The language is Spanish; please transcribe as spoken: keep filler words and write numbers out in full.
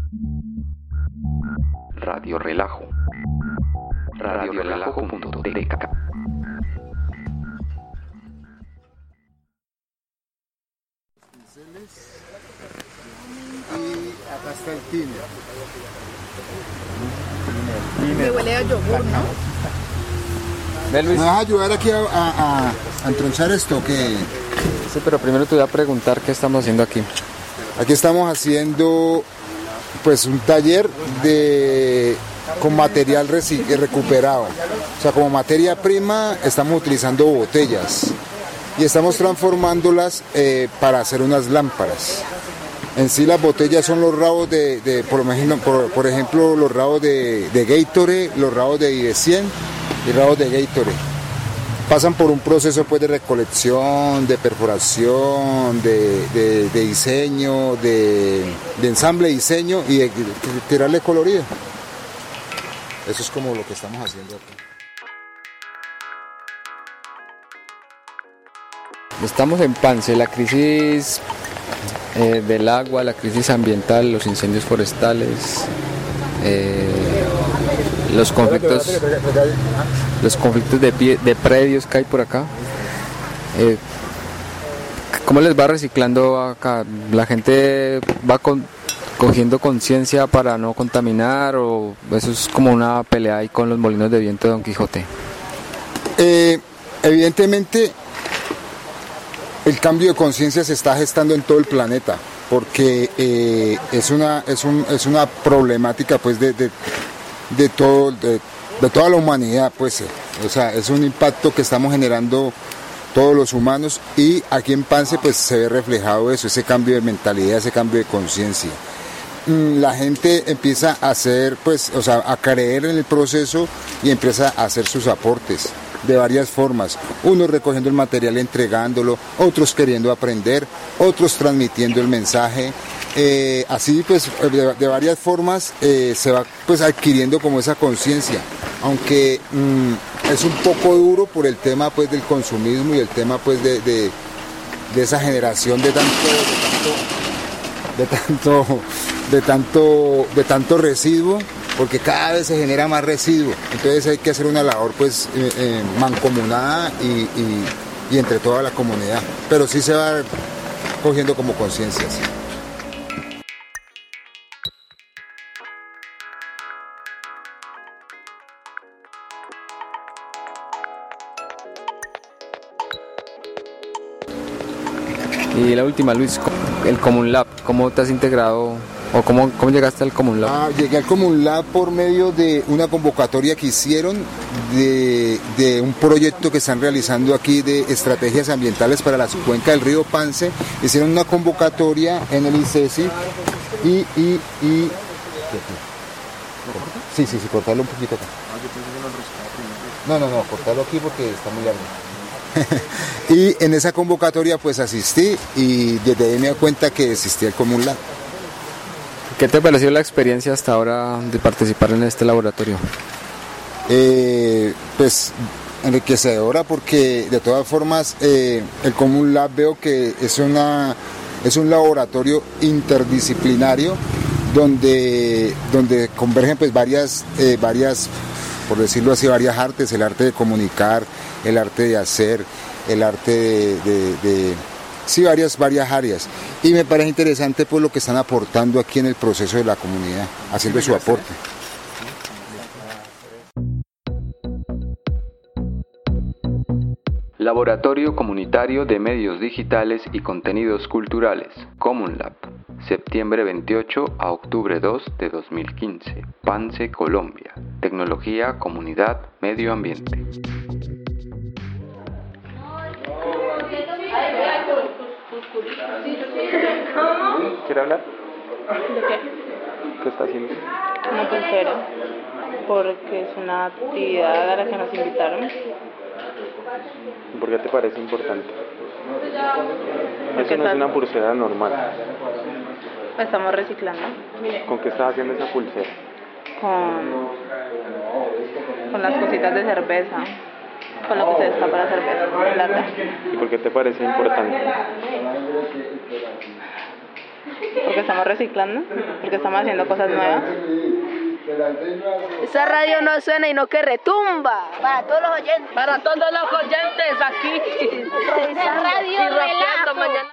Radio Relajo. radio relajo punto t k. Y acá está el tiner. Me huele a yogur, ¿no? ¿Me vas a ayudar aquí a, a, a entronchar esto? Que Sí, pero primero te voy a preguntar qué estamos haciendo aquí. aquí estamos haciendo pues un taller de con material reci- recuperado. O sea, como materia prima estamos utilizando botellas y estamos transformándolas eh, para hacer unas lámparas. En sí las botellas son los rabos de, de por, ejemplo, por, por ejemplo, los rabos de, de Gatorade, los rabos de I B cien y rabos de Gatorade. Pasan por un proceso pues de recolección, de perforación, de, de, de diseño, de, de ensamble, diseño y de, de tirarle colorido. Eso es como lo que estamos haciendo aquí. Estamos en Pance, la crisis eh, del agua, la crisis ambiental, los incendios forestales, eh, los conflictos, los conflictos de, pie, de predios que hay por acá. Eh, ¿Cómo les va reciclando acá? ¿La gente va con, cogiendo conciencia para no contaminar o eso es como una pelea ahí con los molinos de viento de Don Quijote? Eh, evidentemente el cambio de conciencia se está gestando en todo el planeta porque eh, es una es un, es una problemática pues de, de, de todo de, de toda la humanidad pues, o sea, es un impacto que estamos generando todos los humanos y aquí en Pance pues se ve reflejado eso, ese cambio de mentalidad, ese cambio de conciencia. La gente empieza a hacer pues, o sea, a creer en el proceso y empieza a hacer sus aportes de varias formas, unos recogiendo el material, entregándolo, otros queriendo aprender, otros transmitiendo el mensaje, eh, así pues de, de varias formas eh, se va pues adquiriendo como esa conciencia, aunque mmm, es un poco duro por el tema pues del consumismo y el tema pues de, de, de esa generación de tanto, de tanto, de tanto, de tanto, de tanto residuo, porque cada vez se genera más residuo, entonces hay que hacer una labor pues eh, eh, mancomunada y, y, y entre toda la comunidad, pero sí se va cogiendo como conciencia. ¿Sí? Y la última, Luis, el Common Lab, ¿cómo te has integrado o cómo, cómo llegaste al Common Lab? Ah, llegué al Common Lab por medio de una convocatoria que hicieron de, de un proyecto que están realizando aquí de estrategias ambientales para la cuenca del río Pance. Hicieron una convocatoria en el I C E S I y... y, y... Sí, sí, sí, cortarlo un poquito acá. No, no, no, cortarlo aquí porque está muy largo. Y en esa convocatoria pues asistí y desde ahí me di cuenta que existía el Common Lab. ¿Qué te pareció la experiencia hasta ahora de participar en este laboratorio? Eh, pues enriquecedora porque de todas formas eh, el Common Lab veo que es, una, es un laboratorio interdisciplinario donde, donde convergen pues varias, eh, varias, por decirlo así, varias artes, el arte de comunicar, el arte de hacer, el arte de, de, de sí, varias, varias áreas. Y me parece interesante pues lo que están aportando aquí en el proceso de la comunidad, haciendo su aporte. Laboratorio Comunitario de Medios Digitales y Contenidos Culturales, Common Lab, septiembre veintiocho a octubre dos de dos mil quince, Pance, Colombia. Tecnología, comunidad, medio ambiente. ¿Quiere hablar? ¿De qué? ¿Qué está haciendo? Una pulsera, porque es una actividad a la que nos invitaron. ¿Por qué te parece importante? Porque Eso no es una pulsera normal. Estamos reciclando ¿Con qué estás haciendo esa pulsera? con, con las cositas de cerveza, con lo que se destapa la cerveza, lata. ¿Y por qué te parece importante? porque estamos reciclando, porque estamos haciendo cosas nuevas. Esa radio no suena y no que retumba. Para todos los oyentes. Para todos los oyentes aquí.